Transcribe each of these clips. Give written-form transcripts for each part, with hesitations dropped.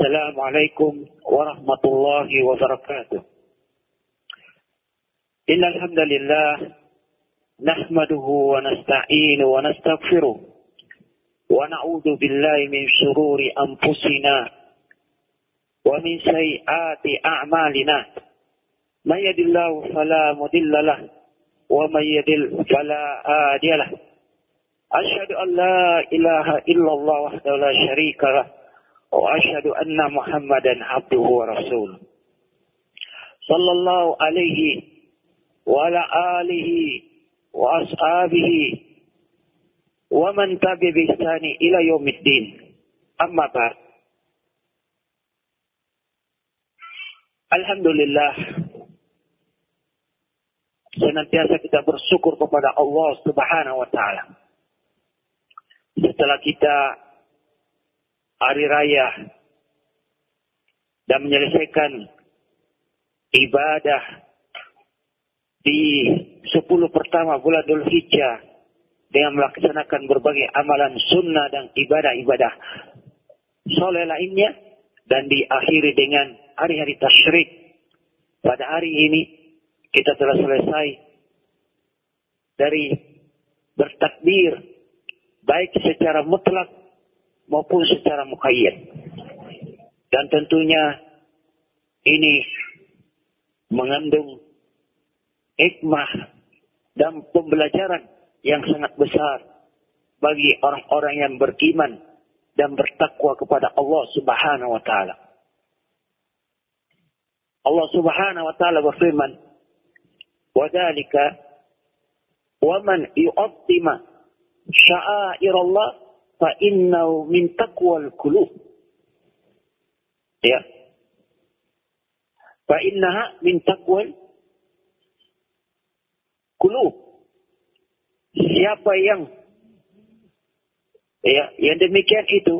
Assalamualaikum warahmatullahi wabarakatuh. Innal hamdalillah nahmaduhu wa nasta'inu wa nastaghfiruh wa na'udzu billahi min shururi anfusina wa min sayyiati a'malina. May yahdihillahu fala mudilla lahu wa may yudlil fala hadiya lahu. Asyhadu an la ilaha illallah wahdahu la syarika lahu wa asyhadu anna Muhammadan abduhu wa rasuluh. Sallallahu alaihi wa ala alihi wa ashabihi wa man tabi'a bi ihsani ila yaumiddin. Amma ba'd. Alhamdulillah, senantiasa kita bersyukur kepada Allah Subhanahu wa taala. Setelah kita hari raya dan menyelesaikan ibadah di 10 pertama bulan Dzulhijjah dengan melaksanakan berbagai amalan sunnah dan ibadah-ibadah soleh lainnya, dan diakhiri dengan hari-hari tasyrik. Pada hari ini kita telah selesai dari bertakbir baik secara mutlak maupun secara muqayyad. Dan tentunya ini mengandung hikmah dan pembelajaran yang sangat besar bagi orang-orang yang beriman dan bertakwa kepada Allah Subhanahu wa taala. Allah Subhanahu wa taala berfirman, "Wa dzalika wa man yu'azzima sya'airallah fa innahu min taqwal qulub." Ya. Fa innaha min taqwal qulub. Siapa yang demikian itu,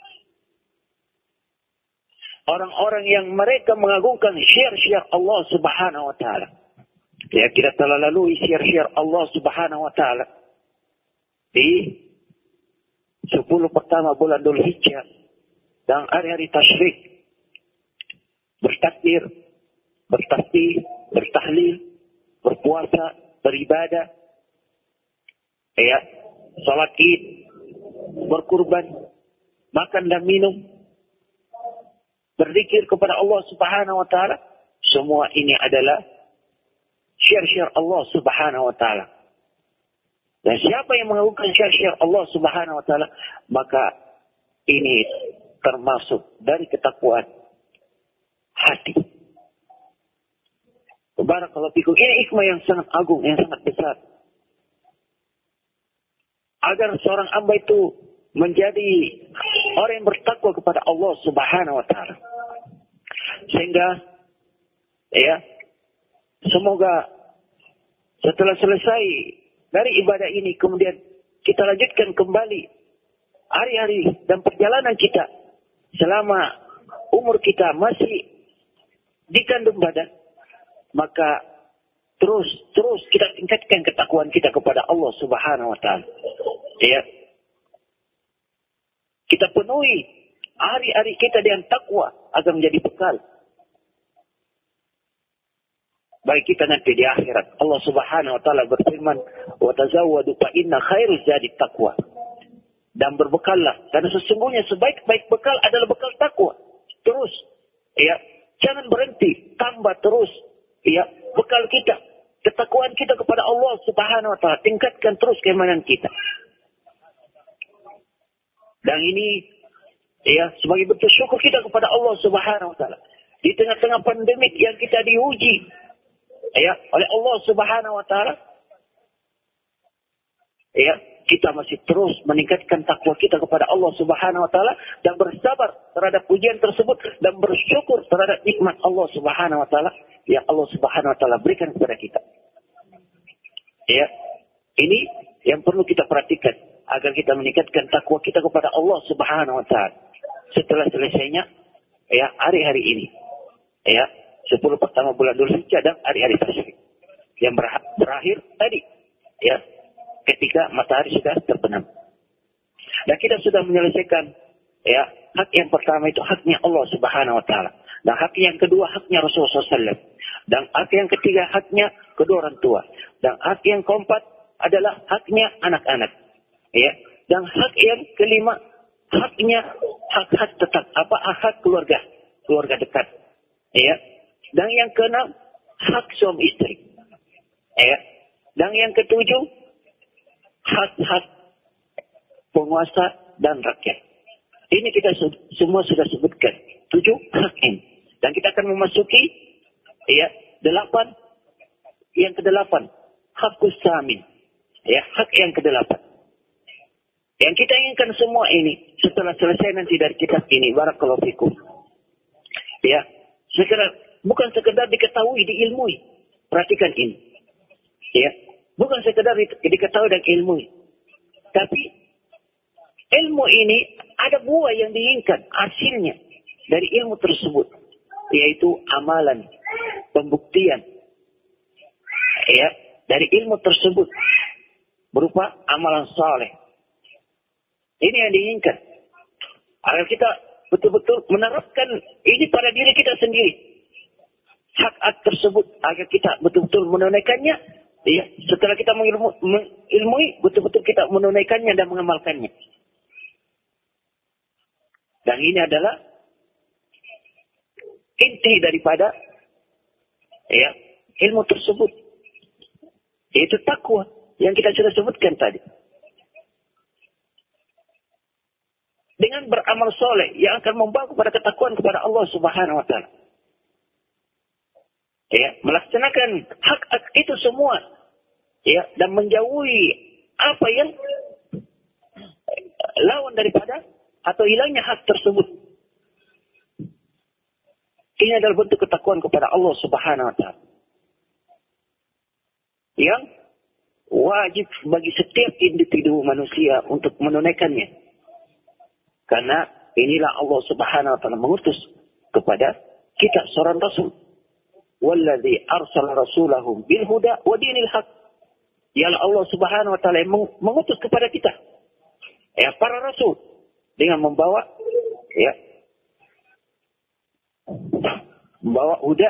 orang-orang yang mereka mengagungkan syiar-syiar Allah Subhanahu wa taala. Ya, kita telah lalui syiar-syiar Allah Subhanahu wa taala di 10 pertama bulan Dzulhijjah dan hari-hari tasyrik. Bertakbir, bertasbih, bertahlil, berpuasa, beribadah, ya, salat Id, berkurban, makan dan minum, berzikir kepada Allah Subhanahu wa taala. Semua ini adalah syiar-syiar Allah Subhanahu wa taala. Dan siapa yang mengagungkan syiar-syiar Allah Subhanahu wa taala, maka ini termasuk dari ketakwaan hati. Barakallahu fikum. Ini hikmah yang sangat agung, yang sangat besar. Agar seorang hamba itu menjadi orang yang bertakwa kepada Allah Subhanahu wa taala. Sehingga ya, semoga setelah selesai dari ibadah ini, kemudian kita lanjutkan kembali hari-hari dan perjalanan kita selama umur kita masih di kandung badan, maka terus kita tingkatkan ketakwaan kita kepada Allah Subhanahu wa taala. Ya. Kita penuhi hari-hari kita dengan takwa agar menjadi bekal bagi kita nanti di akhirat. Allah Subhanahu wa taala berfirman, "Wa tazawwadu fa inna khairuz zadi taqwa." Dan berbekallah, karena sesungguhnya sebaik-baik bekal adalah bekal takwa. Terus, ya, jangan berhenti, tambah terus, ya, bekal kita, ketakwaan kita kepada Allah Subhanahu wa taala, tingkatkan terus keimanan kita. Dan ini, ya, sebagai bentuk syukur kita kepada Allah Subhanahu wa taala di tengah-tengah pandemik yang kita diuji, ya, oleh Allah Subhanahu wa taala, ya, kita masih terus meningkatkan takwa kita kepada Allah Subhanahu wa taala dan bersabar terhadap ujian tersebut dan bersyukur terhadap nikmat Allah Subhanahu wa taala yang Allah Subhanahu wa taala berikan kepada kita. Ya, ini yang perlu kita perhatikan agar kita meningkatkan takwa kita kepada Allah Subhanahu wa taala setelah selesainya, ya, hari-hari ini. Ya, 10 pertama bulan Dzulhijjah dan hari-hari tasyrik yang berakhir tadi, ya, ketika matahari sudah terbenam. Dan kita sudah menyelesaikan, ya, hak yang pertama itu haknya Allah Subhanahu wa taala. Dan hak yang kedua haknya Rasulullah SAW. Dan hak yang ketiga haknya kedua orang tua. Dan hak yang keempat adalah haknya anak-anak. Ya. Dan hak yang kelima haknya hak tetap hak keluarga dekat. Ya. Dan yang keenam hak suami istri. Ya. Dan yang ketujuh hak penguasa dan rakyat. Ini kita semua sudah sebutkan. 7 hak ini. Dan kita akan memasuki 8. Yang ke-8 hakus samin. Ya, hak yang ke-8. Yang kita inginkan semua ini setelah selesai nanti dari kitab ini, barakallahu fikum. Ya, bukan sekedar diketahui, diilmui. Perhatikan ini. Ya, bukan sekedar diketahui dan ilmui. Tapi ilmu ini ada buah yang diinginkan hasilnya dari ilmu tersebut, yaitu amalan, pembuktian. Ya, dari ilmu tersebut berupa amalan saleh. Ini yang diinginkan. Agar kita betul-betul menerapkan ini pada diri kita sendiri. Hak tersebut agar kita betul-betul menunaikannya. Ya, setelah kita mengilmui, betul-betul kita menunaikannya dan mengamalkannya. Dan ini adalah inti daripada ilmu tersebut. Yaitu takwa yang kita sudah sebutkan tadi. Dengan beramal soleh yang akan membawa kepada ketakwaan kepada Allah Subhanahu wa taala. Ya, melaksanakan hak itu semua. Ya, dan menjauhi apa yang lawan daripada atau hilangnya hak tersebut. Ini adalah bentuk ketakwaan kepada Allah Subhanahu wa taala. Yang wajib bagi setiap individu manusia untuk menunaikannya. Karena inilah Allah Subhanahu wa taala mengutus kepada kita seorang rasul. Walladzi arsala rasulahum bil huda wa dinil haq. Ialah Allah Subhanahu wa taala yang mengutus kepada kita. Ya, para rasul dengan membawa huda,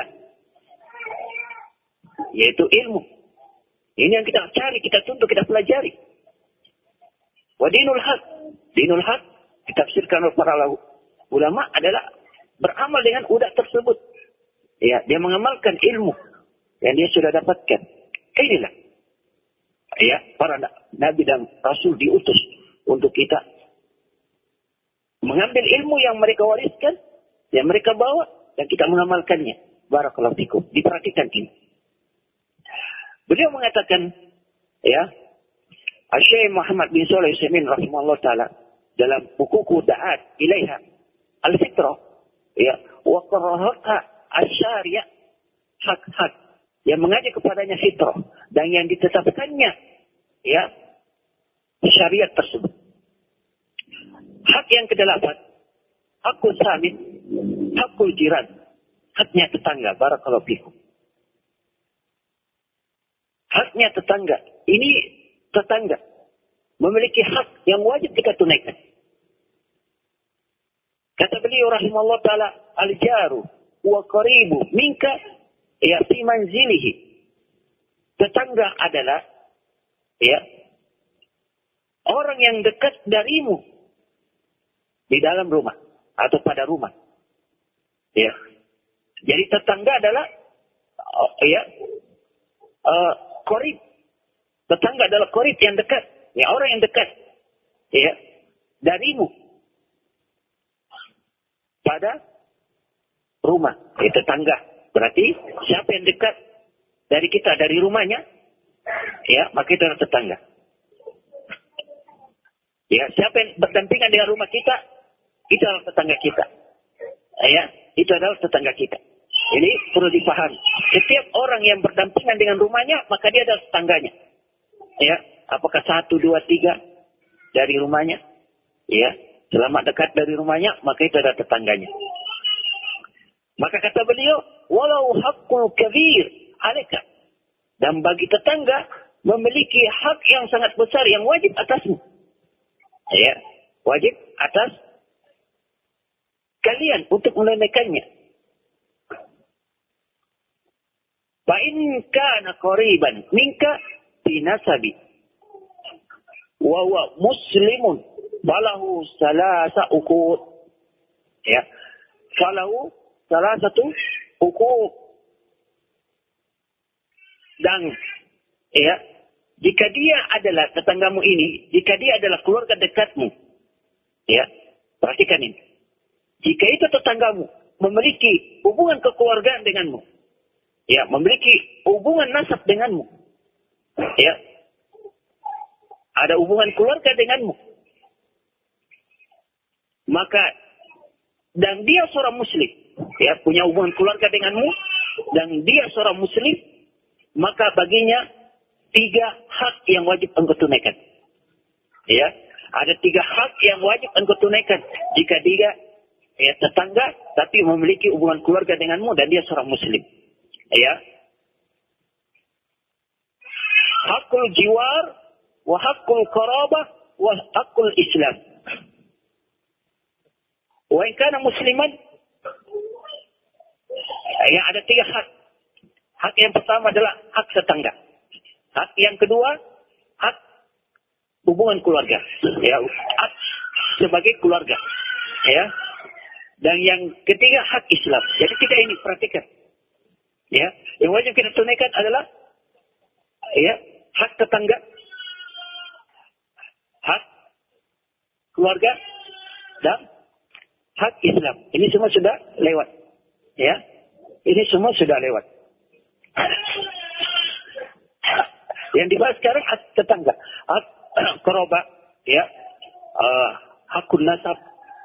yaitu ilmu. Ini yang kita cari, kita tuntut, kita pelajari. Wa dinul haq. Dinul haq ditafsirkan oleh para ulama adalah beramal dengan huda tersebut. Ya, dia mengamalkan ilmu yang dia sudah dapatkan. Inilah para nabi dan rasul diutus untuk kita mengambil ilmu yang mereka wariskan, yang mereka bawa, dan kita mengamalkannya. Barakallahu fikum. Diperhatikan ini. Beliau mengatakan, Syekh Muhammad bin Shalih Al-Utsaimin rahimahullah taala dalam bukuku Da'at Ilaiha Al-Fitrah, wa qarrahaka asy-syari' hak-hak yang mengajak kepadanya fitrah dan yang ditetapkannya syariat tersebut. Hak yang ke-8, hakul samin, hakul jiran, haknya tetangga. Barakallahu fikum. Haknya tetangga. Ini tetangga memiliki hak yang wajib kita tunaikan. Kata beliau rahimahullah ta'ala, al-jaru wa qaribu minka fi manzilihi. Tetangga adalah orang yang dekat darimu di dalam rumah atau pada rumah. Jadi tetangga adalah qarib. Tetangga adalah qarib yang dekat, orang yang dekat darimu pada rumah. Tetangga berarti siapa yang dekat dari kita dari rumahnya, maka itu adalah tetangga. Siapa yang berdampingan dengan rumah kita, itu adalah tetangga kita. Itu adalah tetangga kita. Ini perlu dipahami. Setiap orang yang berdampingan dengan rumahnya, maka dia adalah tetangganya. Apakah 1, 2, 3 dari rumahnya? Selama dekat dari rumahnya, maka itu adalah tetangganya. Maka kata beliau, walau haqqul kabir alaika. Dan bagi tetangga memiliki hak yang sangat besar yang wajib atasmu. Wajib atas kalian untuk menunaikannya. Fa in kana qariban minka fi nasabi wa huwa muslimun falahu salasa uqud. Ya. Falahu salasatu uqud. Dan ya, jika dia adalah tetanggamu ini, jika dia adalah keluarga dekatmu, ya, perhatikan ini. Jika itu tetanggamu memiliki hubungan kekeluargaan denganmu, ya, memiliki hubungan nasab denganmu, ya, ada hubungan keluarga denganmu, maka dan dia seorang muslim, ya, punya hubungan keluarga denganmu, dan dia seorang muslim, maka baginya 3 hak yang wajib engkau tunaikan. Ya, ada 3 hak yang wajib engkau tunaikan jika dia ya tetangga tapi memiliki hubungan keluarga denganmu dan dia seorang muslim. Ya. Hakul jiwar wa hakul qarabah wa hakul Islam. Wa in kana musliman, ya, ada 3 hak. Hak yang pertama adalah hak tetangga. Hak yang kedua, hak hubungan keluarga. Ya, hak sebagai keluarga. Ya. Dan yang ketiga, hak Islam. Jadi 3 ini perhatikan. Ya, yang wajib kita tunaikan adalah ya, hak tetangga, hak keluarga, dan hak Islam. Ini semua sudah lewat. Ya. Ini semua sudah lewat. Yang dibahas sekarang hak tetangga, hak kerabat, ya, hakul nasab,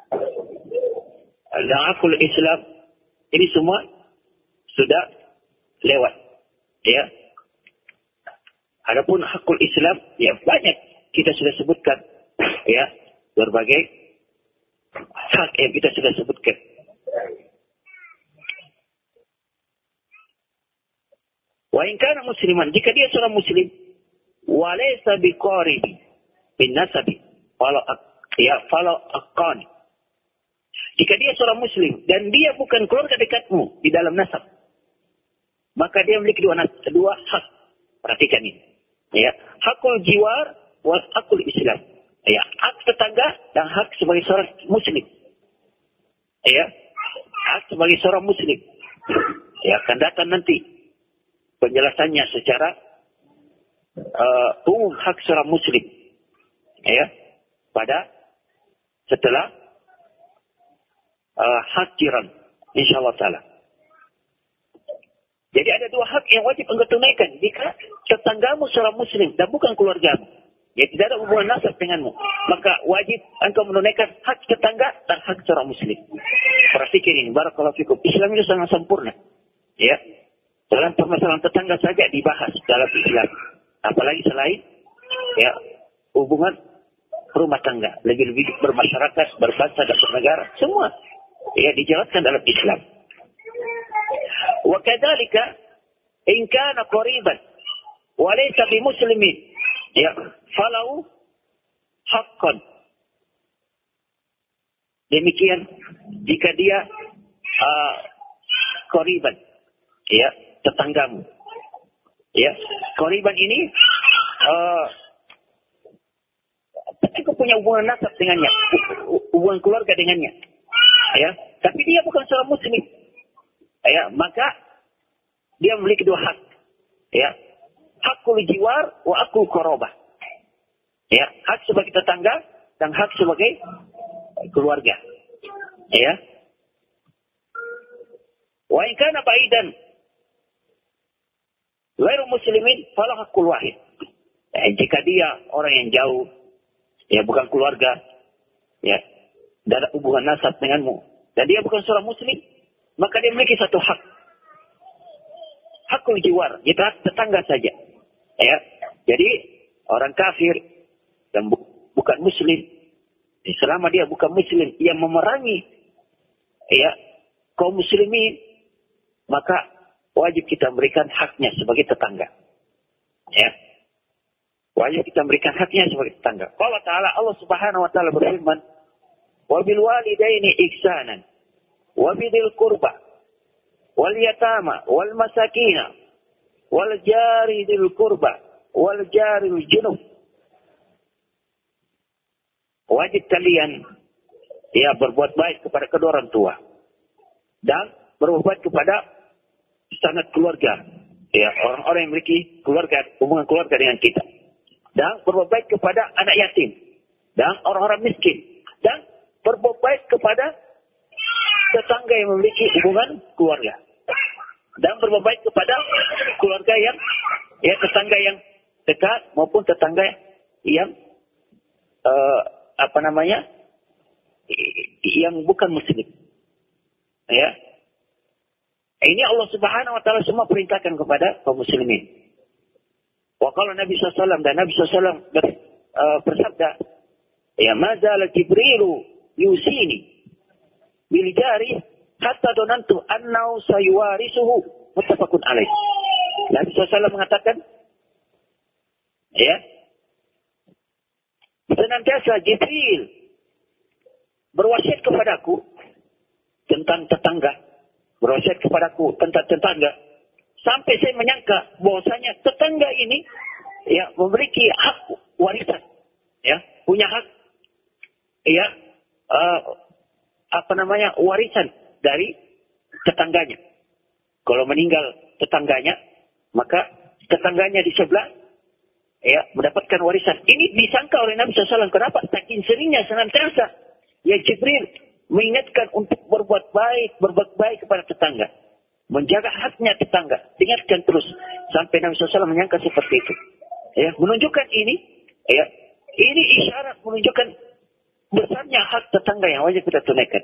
dan hakul Islam. Ini semua sudah lewat. Ya. Adapun hakul Islam, ya banyak kita sudah sebutkan, ya, berbagai hak yang kita sudah sebutkan. Wa in kana musliman, jika dia seorang muslim, wa laysa biqaribi bin nasabi, fala aqani. Jika dia seorang muslim dan dia bukan keluarga dekatmu di dalam nasab, maka dia memiliki 2 hak. Perhatikan ini. Ya, hakul jiwar wa hakul Islam. Ya, hak tetangga dan hak sebagai seorang muslim. Ya, hak sebagai seorang muslim. Ya, akan datang nanti penjelasannya secara umum hak seorang muslim, ya, pada setelah hak jiran, insyaallah taala. Jadi ada 2 hak yang wajib engkau tunaikan jika tetanggamu seorang muslim dan bukan keluargamu, ya, tidak ada hubungan nasab denganmu, maka wajib engkau menunaikan hak tetangga dan hak seorang muslim. Perhatikan ini, barakallahu fikum. Islam itu sangat sempurna, ya. Dalam permasalahan tetangga saja dibahas dalam Islam. Apalagi selain ya hubungan rumah tangga, lebih-lebih bermasyarakat, berbangsa dan bernegara, semua ya dijelaskan dalam Islam. Wa kadzalika in kana qariban wa laysa bimuslimin, ya, falau haqqan. Demikian jika dia qariban, ya, tetanggamu. Ya, qariban ini aku punya hubungan nasab dengannya, hubungan keluarga dengannya. Ya, tapi dia bukan seorang muslim. Ya, maka dia memiliki 2 hak. Ya. Hakul jiwar wa hakul qarabah. Ya, hak sebagai tetangga dan hak sebagai keluarga. Ya. Wa in kana baidan ghairu muslimin fala hakul wahid. Jika dia orang yang jauh, ya, bukan keluarga, ya, tidak ada hubungan nasab denganmu, dan dia bukan seorang muslim, maka dia memiliki 1 hak. Hakul jiwar, itu hak tetangga saja. Ya. Jadi orang kafir dan bukan muslim, selama dia bukan muslim yang memerangi ya kaum muslimin, maka wajib kita berikan haknya sebagai tetangga. Ya. Wajib kita berikan haknya sebagai tetangga. Allah Ta'ala, Allah Subhanahu wa taala berfirman, "Wa bil walidaini ihsanan." wa bidil qurba wal yatama wal masakina wal jari dil qurba wal jaril junub. Wajib kalian berbuat baik kepada kedua orang tua dan berbuat baik kepada sanak keluarga, orang-orang yang memiliki keluarga, hubungan keluarga dengan kita, dan berbuat baik kepada anak yatim dan orang-orang miskin, dan berbuat baik kepada tetangga yang memiliki hubungan keluarga, dan berbuat baik kepada keluarga yang tetangga yang dekat maupun tetangga yang yang bukan muslim. Ya. Ini Allah Subhanahu wa taala semua perintahkan kepada kaum muslimin. Wa qala Nabi sallallahu alaihi wasallam, dan Nabi sallallahu alaihi wasallam bersabda, ya mazal Jibril yusini bil jari hatta donantu annau sayuwarisuhu, muttafaqun alaih. Nabi sallallahu alaihi wasallam mengatakan, senantiasa Jibril berwasiat kepadaku tentang tetangga, berwasiat kepadaku tentang tetangga, sampai saya menyangka bahwasanya tetangga ini memiliki hak warisan, punya hak warisan dari tetangganya. Kalau meninggal tetangganya, maka tetangganya di sebelah mendapatkan warisan. Ini disangka oleh Nabi SAW. Kenapa? Saking seringnya senantiasa Jibril mengingatkan untuk berbuat baik kepada tetangga, menjaga haknya tetangga, ingatkan terus sampai Nabi SAW menyangka seperti itu. Menunjukkan ini isyarat menunjukkan besarnya hak tetangga yang wajib kita tunaikan.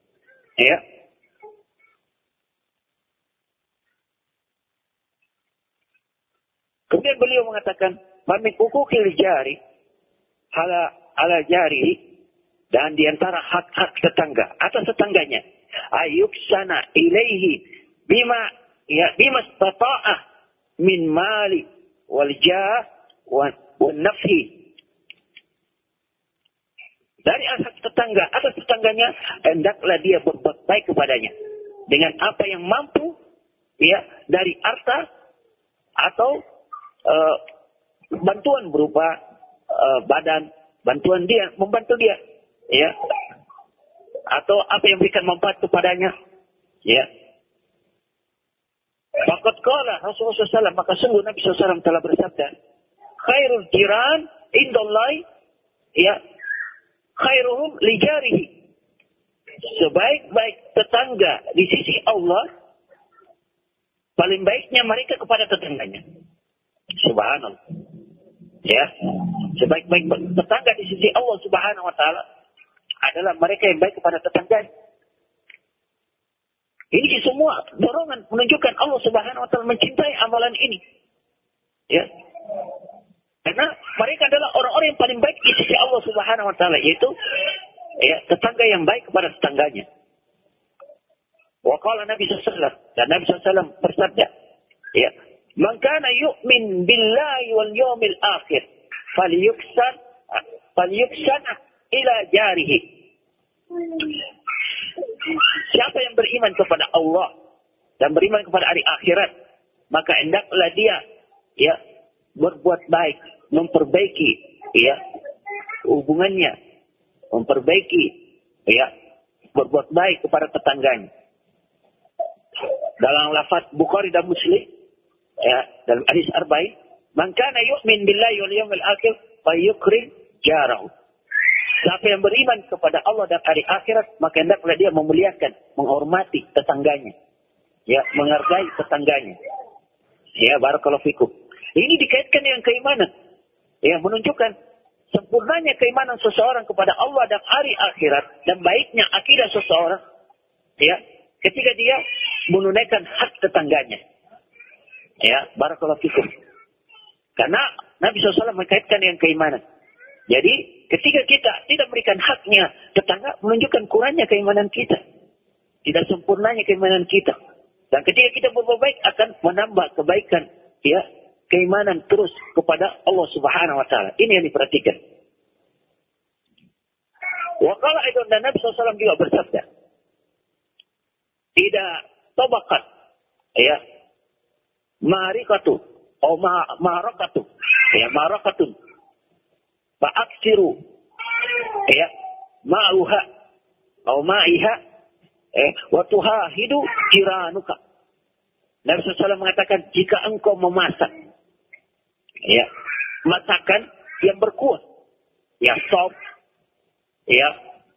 Kemudian beliau mengatakan, "Min hukukil jari ala jari," dan di antara hak-hak tetangga atas tetangganya, ayuksana ilaihi bima istata'ah min mali wal jah wa nafhi. Dari hak tetangga atas tetangganya, hendaklah dia berbuat baik kepadanya dengan apa yang mampu, dari harta atau bantuan berupa badan, bantuan dia, membantu dia, atau apa yang berikan manfaat kepadanya, Faqad qala Rasulullah SAW, maka sungguh Nabi SAW telah bersabda, khairul jiran indallahi khairuhum li jarihi. Sebaik-baik tetangga di sisi Allah, paling baiknya mereka kepada tetangganya. Subhanallah. Sebaik-baik tetangga di sisi Allah Subhanahu wa taala adalah mereka yang baik kepada tetangga. Ini semua dorongan menunjukkan Allah Subhanahu wa taala mencintai amalan ini. Karena mereka adalah orang-orang yang paling baik di sisi Allah Subhanahu wa taala, yaitu tetangga yang baik kepada tetangganya. Wa qala Nabi sallallahu alaihi wasallam, dan Nabi sallallahu alaihi wasallam bersabda, "Man kana yu'min billahi wal yawmil akhir falyuksan ila jarihi." Siapa yang beriman kepada Allah dan beriman kepada hari akhirat, maka hendaklah dia berbuat baik, memperbaiki hubungannya, berbuat baik kepada tetangganya. Dalam lafaz Bukhari dan Muslim, dalam hadis arba'in, man kana yu'min billahi wal yawmil akhir falyukrim jarahu. Siapa yang beriman kepada Allah dan hari akhirat, maka hendaklah dia memuliakan, menghormati tetangganya, menghargai tetangganya. Barakallahu fikum. Ini dikaitkan dengan keimanan, menunjukkan sempurnanya keimanan seseorang kepada Allah dan hari akhirat, dan baiknya akidah seseorang, ketika dia menunaikan hak tetangganya. Barakallahu fikum. Karena Nabi SAW mengkaitkan dengan keimanan. Jadi ketika kita tidak memberikan haknya tetangga, menunjukkan kurangnya keimanan kita, tidak sempurnanya keimanan kita. Dan ketika kita berbuat baik akan menambah kebaikan, keimanan terus kepada Allah Subhanahu wa taala. Ini yang diperhatikan. Wa qala aidan, dan Nabi SAW juga bersabda, ida tabaqat ya marikatu atau marakatu ya marakatun fa aksiru ya ma'uha atau ma'iha wa tuhahidu jiranuka. Nabi SAW mengatakan, jika engkau memasak ya masakan yang berkuah ya sop ya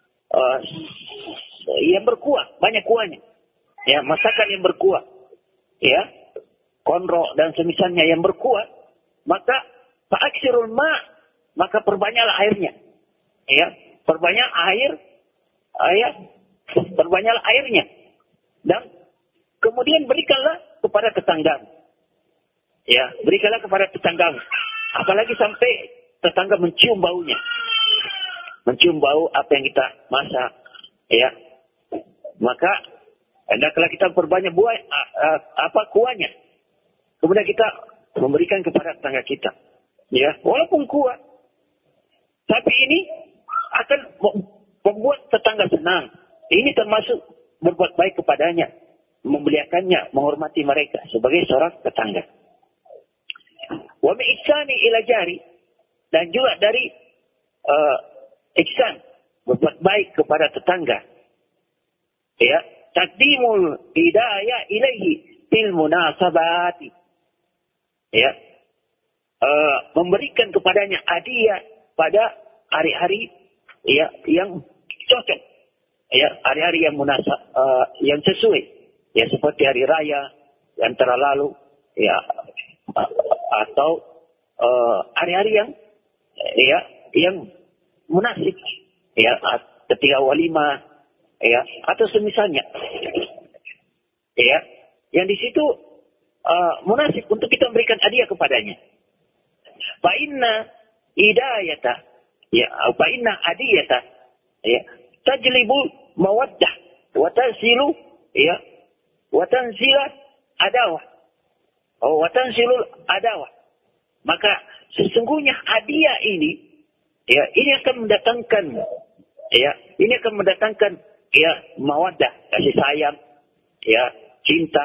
yang berkuah, banyak kuahnya ya, masakan yang berkuah ya, konro dan semisalnya yang berkuah, maka fa'aksirul ma', maka perbanyaklah airnya ya, perbanyak air ya, perbanyaklah airnya, dan kemudian berikanlah kepada tetanggamu ya, berikanlah kepada tetanggamu, apalagi sampai tetangga mencium baunya, mencium bau apa yang kita masak ya, maka hendaklah kita perbanyak buah kuahnya, kemudian kita memberikan kepada tetangga kita ya, walaupun kuah, tapi ini akan membuat tetangga senang. Ini termasuk berbuat baik kepadanya, memuliakannya, menghormati mereka sebagai seorang tetangga. Wa min ihsani ila jari, dan juga dari ihsan, berbuat baik kepada tetangga ya, taqdimul hidayah ilaihi fil munasabati ya, memberikan kepadanya hadiah pada hari-hari ya yang cocok ya, hari-hari yang yang sesuai ya, seperti hari raya yang terlalu ya, atau hari-hari yang ya yang munasib ya, ketika walimah ya, atau semisalnya ya, yang di situ munasib untuk kita memberikan hadiah kepadanya. Fa inna hidayata ya, fa inna hadiyata ya tajlibul mawaddah wa tansilu ya wa tansila adawah wa tansilul adawah, maka sesungguhnya hadiah ini ya, ini akan mendatangkan ya, ini akan mendatangkan ya mawaddah, kasih sayang ya, cinta,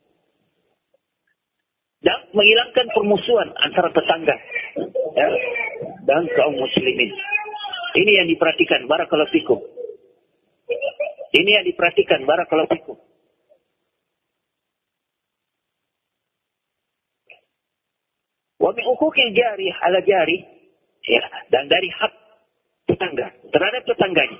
dan menghilangkan permusuhan antara tetangga ya, dan kaum muslimin. Ini yang diperhatikan, barakallahu fikum. Ini yang diperhatikan, barakallahu fikum. Wa min uquqil jari ala jari ya, dan dari hak tetangga terhadap tetangganya.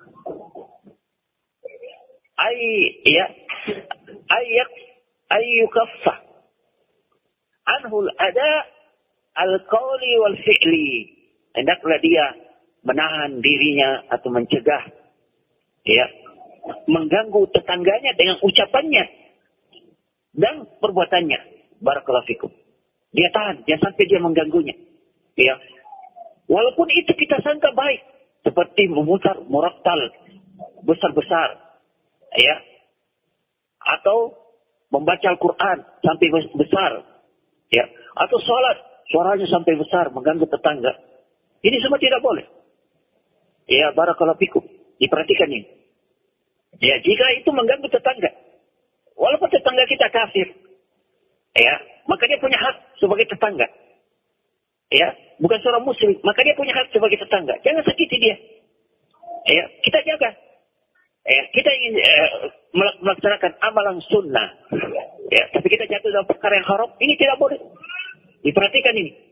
Ayyukaffa anhul ada al-qawli wal fi'li. Hendaklah dia menahan dirinya atau mencegah ya, mengganggu tetangganya dengan ucapannya dan perbuatannya. Barakallahu fikum. Dia tahan, jangan sampai dia mengganggunya. Ya. Walaupun itu kita sangka baik, seperti memutar murattal besar-besar ya, atau membaca Al-Quran sampai besar ya, atau sholat suaranya sampai besar mengganggu tetangga. Ini semua tidak boleh. Ya, barakallahu fikum. Diperhatikan ini. Ya, jika itu mengganggu tetangga, walaupun tetangga kita kafir, ya, maka dia punya hak sebagai tetangga. Ya, bukan seorang muslim, maka dia punya hak sebagai tetangga. Jangan sakiti dia. Ya, kita jaga. Ya, kita ingin melaksanakan amalan sunnah. Ya, tapi kita jatuh dalam perkara yang haram, ini tidak boleh. Diperhatikan ini.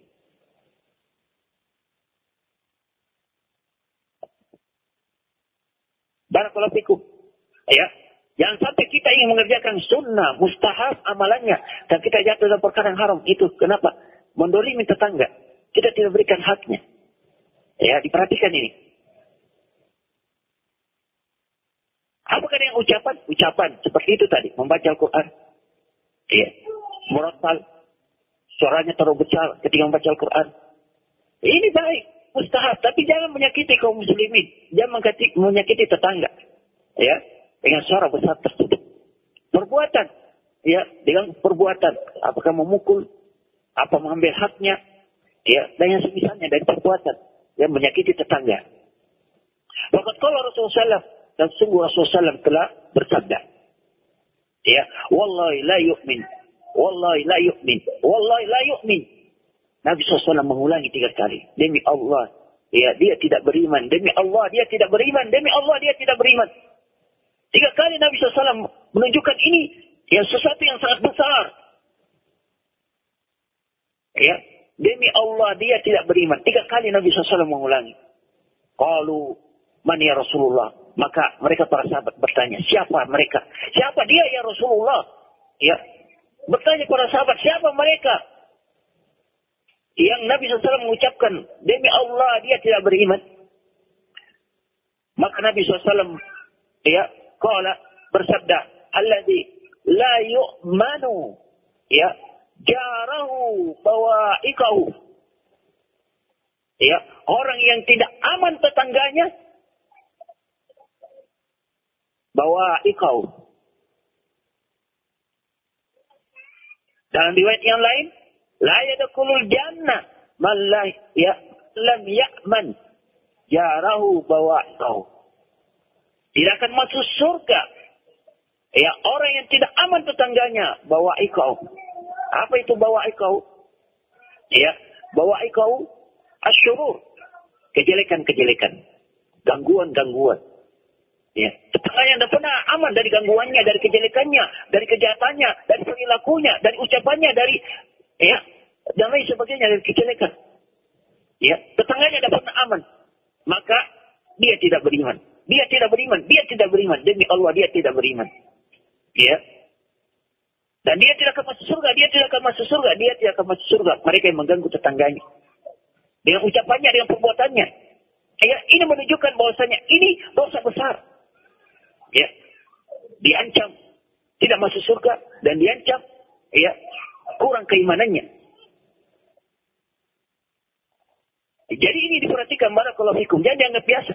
Barakallahu fikum. Ya, jangan sampai kita ingin mengerjakan sunnah, mustahab amalannya, dan kita jatuh dalam perkara yang haram. Itu kenapa? Mendolimi tetangga. Kita tidak berikan haknya. Ya, diperhatikan ini. Apakah yang ucapan? Ucapan seperti itu tadi, membaca Al-Quran. Ya, murattal, suaranya terlalu besar ketika membaca Al-Quran. Ini baik, mustahab, tapi jangan menyakiti kaum muslimin, jangan menyakiti tetangga. Ya, dengan suara besar tersebut. Perbuatan, ya, dengan perbuatan, apakah memukul, apa mengambil haknya, ya, dan yang semisalnya dari perbuatan yang menyakiti tetangga. Waqad qala Rasulullah SAW, dan sungguh Rasulullah SAW telah bersabda, Ya, wallahi la yu'min. Wallahi la yu'min. Wallahi la yu'min. Nabi SAW mengulangi 3 kali. Demi Allah, ya, dia tidak beriman. Demi Allah, dia tidak beriman. Demi Allah, dia tidak beriman. 3 kali Nabi SAW menunjukkan ini yang sesuatu yang sangat besar. Ya, demi Allah, dia tidak beriman. 3 kali Nabi SAW mengulangi. Qalu, man ya Rasulullah? Maka mereka para sahabat bertanya, siapa mereka? Siapa dia ya Rasulullah? Ya, bertanya para sahabat, siapa mereka? Yang Nabi SAW mengucapkan, demi Allah dia tidak beriman. Maka Nabi SAW ya, qala, bersabda, alladzi la yu'manu ya jarahu bawaikahu. Ya, orang yang tidak aman tetangganya, bawaikahu. Dalam riwayat yang lain, la yadkhulul jannah man la ya lam ya'man jarahu bawaikahu. Tidak akan masuk surga ya orang yang tidak aman tetangganya, bawaikahu. Apa itu bawaikahu? Ya, bawaikahu asyurur, kejelekan-kejelekan, gangguan-gangguan. Ya, tetangga yang tidak pernah aman dari gangguannya, dari kejelekannya, dari kejahatannya, dari perilakunya, dari ucapannya, dari ya dan lain sebagainya, dari kejelekan. Ya, tetangganya tidak pernah aman, maka dia tidak beriman. Dia tidak beriman. Dia tidak beriman. Demi Allah dia tidak beriman. Ya. Dan dia tidak akan masuk surga. Dia tidak akan masuk surga. Dia tidak akan masuk surga. Mereka yang mengganggu tetangganya. Dengan ucapannya, dengan perbuatannya. Ya, ini menunjukkan bahwasanya ini dosa besar. Ya. Diancam tidak masuk surga dan diancam ya kurang keimanannya. Jadi ini diperhatikan, barakallahu fikum. Jangan dianggap biasa.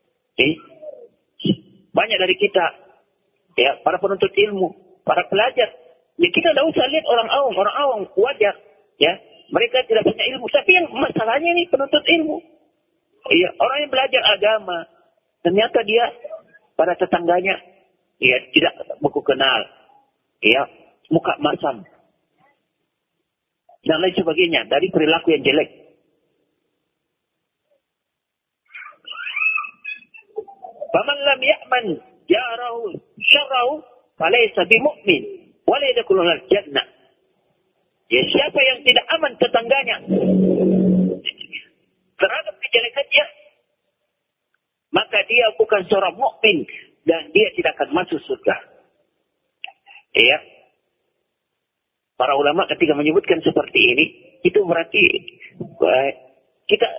Banyak dari kita, ya, para penuntut ilmu, para pelajar, ya kita tidak usah lihat orang awam wajar, ya, mereka tidak punya ilmu. Tapi yang masalahnya ini penuntut ilmu, ya, orang yang belajar agama, ternyata dia pada tetangganya, ya, tidak buku kenal, ya, muka masam, dan lain sebagainya dari perilaku yang jelek. Faman lam ya'man jarahu syarrahu falaysa bimu'min wa la yadkhulul jannah. Ya, siapa yang tidak aman tetangganya terhadap kejelekannya, maka dia bukan seorang mukmin dan dia tidak akan masuk surga. Ya. Para ulama ketika menyebutkan seperti ini, itu berarti kita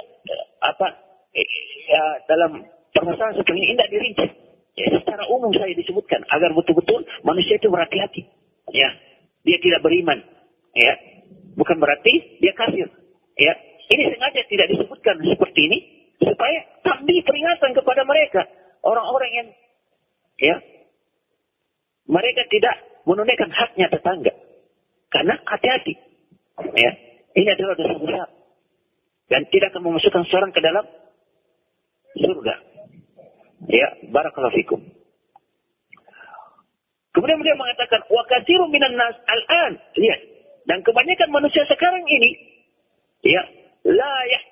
dalam permasalahan seperti ini tidak dirinci. Ya, secara umum saya disebutkan agar betul-betul manusia itu berhati-hati. Ya, dia tidak beriman. Ya, bukan berarti dia kafir. Ya, ini sengaja tidak disebutkan seperti ini supaya tambah peringatan kepada mereka, orang-orang yang ya mereka tidak menunaikan haknya tetangga. Karena hati-hati. Ya, ini adalah dosa besar dan tidak akan memasukkan seorang ke dalam surga. Ya, barakallahu fikum. Kemudian beliau mengatakan, wa katsirun minan nas al-an, lihat, dan kebanyakan manusia sekarang ini ya la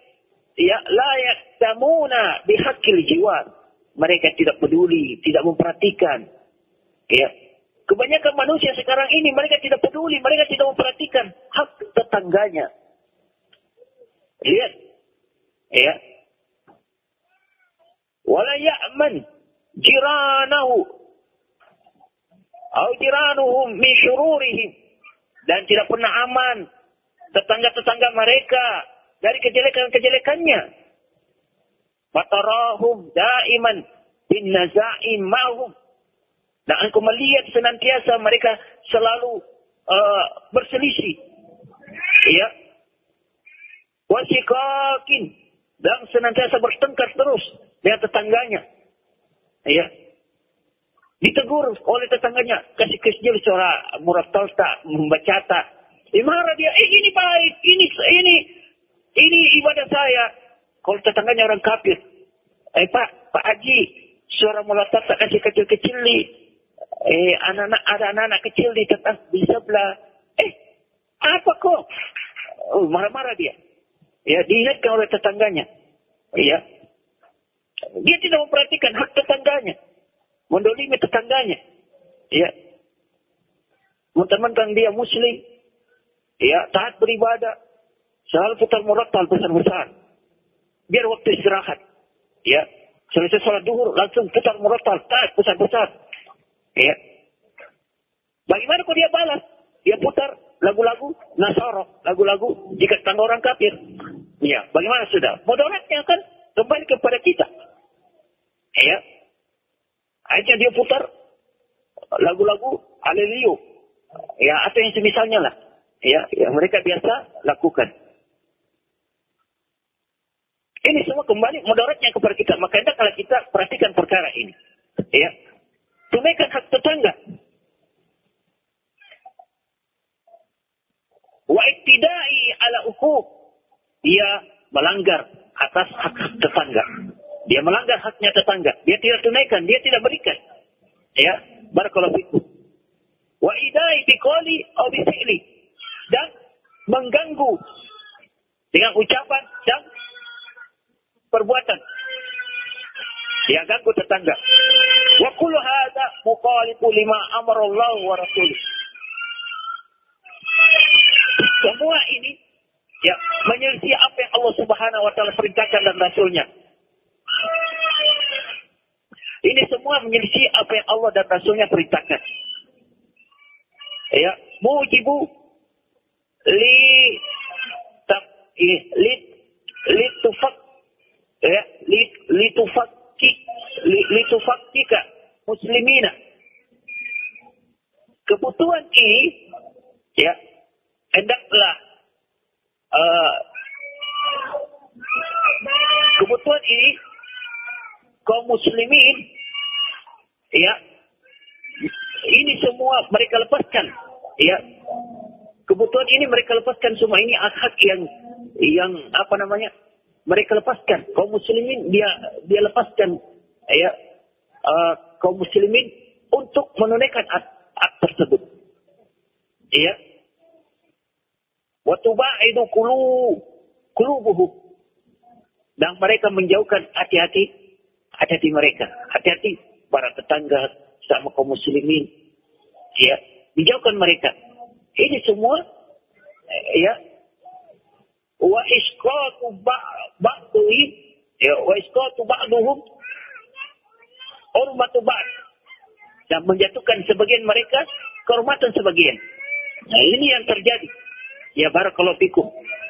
yahtamuna bihaqqil jiwar. Mereka tidak peduli, tidak memperhatikan. Ya. Kebanyakan manusia sekarang ini mereka tidak peduli, mereka tidak memperhatikan hak tetangganya. Lihat. Ya. Wala ya'man jiranahu atau jiranuhum min syururihim, dan tidak pernah aman tetangga-tetangga mereka dari kejelekan-kejelekannya. Fatarahum daiman bin naza'im ma'hum, dan engkau melihat senantiasa mereka selalu berselisih, ya, wasikakin, dan senantiasa bertengkar terus dengan tetangganya, ya, ditegur oleh tetangganya, kasih kecil suara murattalta, membacata, marah dia, ini baik, ini ibadah saya. Kalau tetangganya orang kafir, Pak Haji, suara murattalta kasih kecil-kecil nih, Ada anak-anak kecil di sebelah. Apa kok? Marah-marah dia. Ya, diingatkan oleh tetangganya. Ya. Dia tidak memperhatikan hak tetangganya. Mendolimi tetangganya. Ya. Mentang-mentang dia muslim. Ya, taat beribadah. Selalu putar murattal besar-besar. Biar waktu istirahat. Ya. Selesai sholat duhur, langsung putar murattal. Taat besar-besar. Ya. Bagaimana kalau dia balas? Dia putar lagu-lagu Nasara. Lagu-lagu jika tetangga orang kafir. Ya. Bagaimana sudah? Mudaratnya akan kembali kepada kita. Ya. Akhirnya dia putar lagu-lagu Alelio. Ya, atau yang semisalnya lah. Ya, yang mereka biasa lakukan. Ini semua kembali mudaratnya kepada kita. Maka kalau kita perhatikan perkara ini. Ya. Tunaikan hak tetangga. Wa iktidai ala uquq. Dia melanggar atas hak tetangga. Dia melanggar haknya tetangga. Dia tidak tunaikan, dia tidak berikan. Ya, barakallahu fikum. Wa idai biqali aw bifi'li. Dan mengganggu dengan ucapan dan perbuatan. Dia ganggu tetangga. Wa kullu hadza mukhalifu lima amara Allah wa rasuluh. Semua ini ya menyelisih apa yang Allah Subhanahu wa taala perintahkan dan rasulnya. Ini semua menyelisih apa yang Allah dan rasulnya perintahkan. Ya, mujibu litufakkika muslimina. Kebutuhan ini ya hendaklah kebutuhan ini kaum muslimin ya ini semua mereka lepaskan ya kebutuhan ini mereka lepaskan semua ini hak yang apa namanya mereka lepaskan kaum muslimin dia lepaskan ya kaum muslimin untuk menunaikan hak tersebut ya wa tubaidu qulubuhum dan mereka menjauhkan hati-hati mereka hati-hati para tetangga sama kaum muslimin ya dijauhkan mereka ini semua ya wa isqatu ba'dihim ya wa isqatu ba'duhum hurmatu ba'd dan menjatuhkan sebagian mereka kehormatan sebagian. Nah ini yang terjadi ya barakallahu fikum.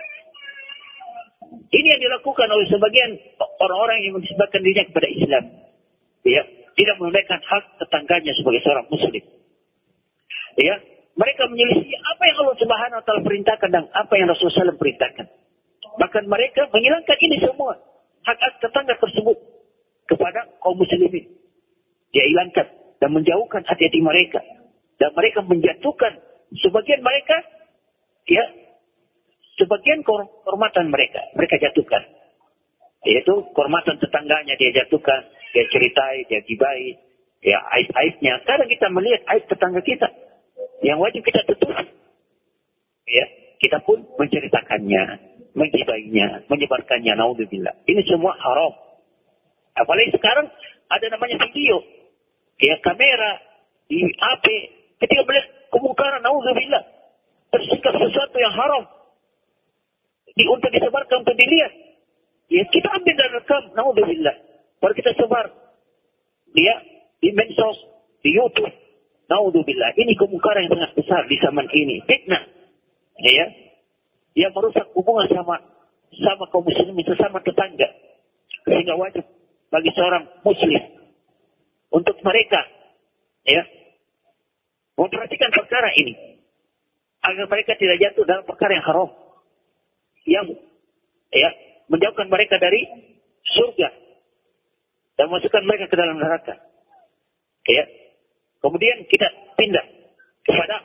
Ini yang dilakukan oleh sebagian orang-orang yang menisbahkan dirinya kepada Islam ya tidak menunaikan hak tetangganya sebagai seorang muslim. Ya, mereka menyelisih apa yang Allah Subhanahu wa taala perintahkan dan apa yang Rasulullah SAW perintahkan. Bahkan mereka menghilangkan ini semua hak tetangga tersebut kepada kaum muslimin. Dia hilangkan dan menjauhkan hati-hati mereka dan mereka menjatuhkan sebagian mereka ya sebagian kehormatan mereka jatuhkan. Yaitu kehormatan tetangganya dia jatuhkan, dia ceritai, dia gibai, ya aib-aibnya. Sekarang kita melihat aib tetangga kita yang wajib kita tutupi. Ya, kita pun menceritakannya, menggibainya, menyebarkannya. Naudzubillah. Ini semua haram. Apalagi sekarang ada namanya video, ya kamera di HP. Ketika melihat kemungkaran, naudzubillah, tersikap sesuatu yang haram, untuk disebarkan, untuk dilihat. Ya kita ambil dan rekam, naudzubillah. Baru kita sebar. Dia di medsos, di YouTube. Naudzubillah. Ini kemungkaran yang sangat besar di zaman ini. Fitnah. Ya. Yang merusak hubungan sama kaum muslimin sesama tetangga. Sehingga wajib bagi seorang muslim untuk mereka ya memperhatikan perkara ini agar mereka tidak jatuh dalam perkara yang haram yang ya menjauhkan mereka dari surga dan masukkan mereka ke dalam neraka. Ya. Kemudian kita pindah kepada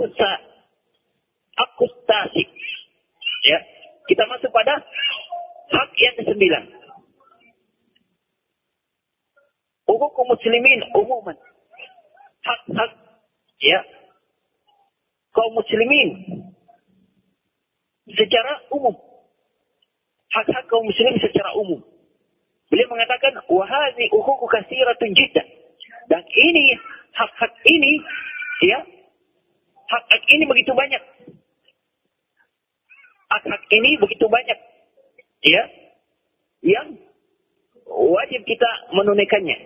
akustasi. Ya. Kita masuk pada hak yang ke-9. Hukum muslimin umuman. hak-hak ya kaum muslimin secara umum. Hak-hak kaum muslimin secara umum. Beliau mengatakan wahadhi uhuqu katsiratun jiddan. Dan ini hak-hak ini ya hak-hak ini begitu banyak. Hak-hak ini begitu banyak ya yang wajib kita menunaikannya.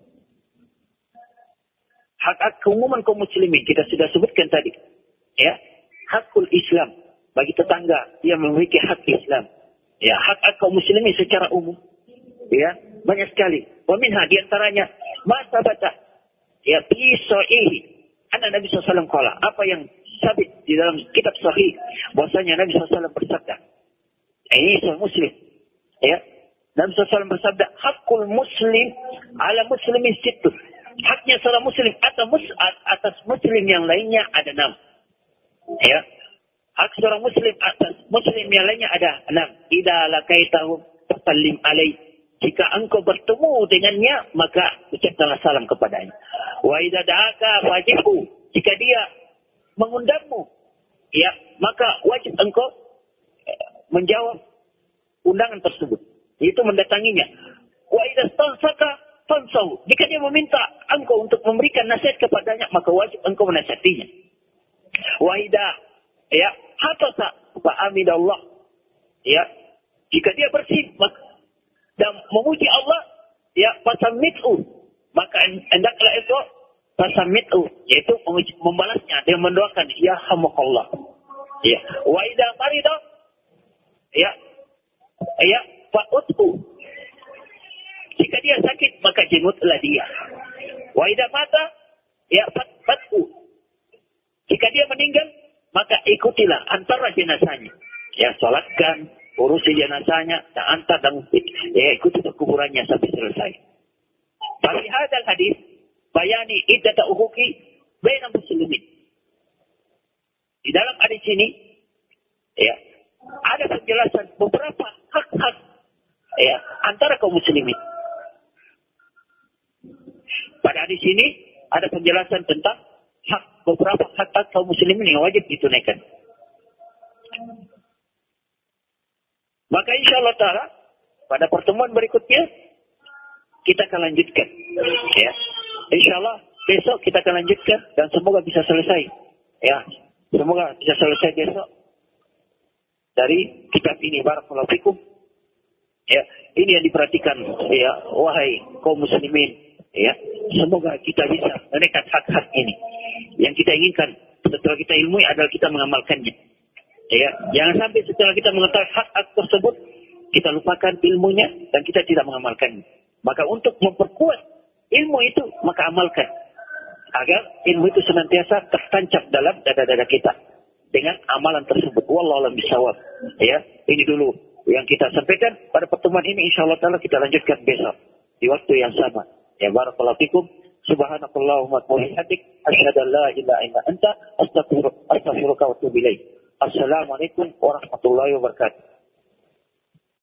Hak-hak keumuman kaum muslimin kita sudah sebutkan tadi. Ya, hakul Islam bagi tetangga yang memiliki hak Islam. Ya, hak-hak kaum muslimin secara umum. Ya, banyak sekali. Wa minha di antaranya ma sabata ya fi sahih anna Nabi sallallahu alaihi wasallam apa yang sabit di dalam kitab sahih bahwasanya Nabi sallallahu alaihi wasallam bersabda. Ini sahih Muslim. Ya. Nabi sallallahu alaihi wasallam bersabda, hakul muslim ala muslimin sittun. Haknya seorang muslim atas muslim yang lainnya ada 6. Ya. Hak seorang muslim atas muslim yang lainnya ada 6. Idza laqaitahu fasallim alaihi. Jika engkau bertemu dengannya, maka ucapkanlah salam kepadanya. Wa idza da'aka fajibu. Jika dia mengundangmu, ya, maka wajib engkau menjawab undangan tersebut. Yaitu mendatanginya. Wa idza stansaka fansahu. Jika dia meminta engkau untuk memberikan nasihat kepadanya, maka wajib engkau menasihatinya. Wa idza ya hatasa fa amidallah. Ya, jika dia bersih dan memuji Allah, ya fasammit'u, maka hendaklah itu fasammit'u, yaitu membalasnya dengan mendoakan ya hamukallah. Ya, wa idza marida ya fa'uthu. Jika dia sakit maka jengutlah dia. Wa idza mata ya fat'u. Jika dia meninggal maka ikutilah antara jenazahnya. Ya, salatkan, urusi jenazahnya, dan antar dan ikuti kuburannya sampai selesai. Bagi hadal hadis bayani iddata uhuqi bainal muslimin. Di dalam hadis ini ya ada penjelasan beberapa hak-hak ya antara kaum muslimin. Pada hadis ini ada penjelasan tentang beberapa hak kaum muslimin yang wajib ditunaikan. Maka insya Allah ta'ala pada pertemuan berikutnya kita akan lanjutkan. Ya, insya Allah besok kita akan lanjutkan dan semoga bisa selesai. Ya, semoga bisa selesai besok dari kitab ini. Barakallahu fikum. Ya, ini yang diperhatikan ya wahai kaum muslimin. Ya, semoga kita bisa menekan hak-hak ini. Yang kita inginkan setelah kita ilmui adalah kita mengamalkannya. Ya, jangan sampai setelah kita mengetahui hak-hak tersebut kita lupakan ilmunya dan kita tidak mengamalkannya. Maka untuk memperkuat ilmu itu maka amalkan agar ilmu itu senantiasa tertancap dalam dada-dada kita dengan amalan tersebut. Wallahu a'lam bishawab. Ya, ini dulu yang kita sampaikan pada pertemuan ini. Insyaallah taala kita lanjutkan besok di waktu yang sama. Ya, barakallahu fikum. Subhanakallahumma wa bihamdik asyhadu an la ilaha illa anta astaghfiruka wa atubu ilaik. Assalamualaikum warahmatullahi wabarakatuh.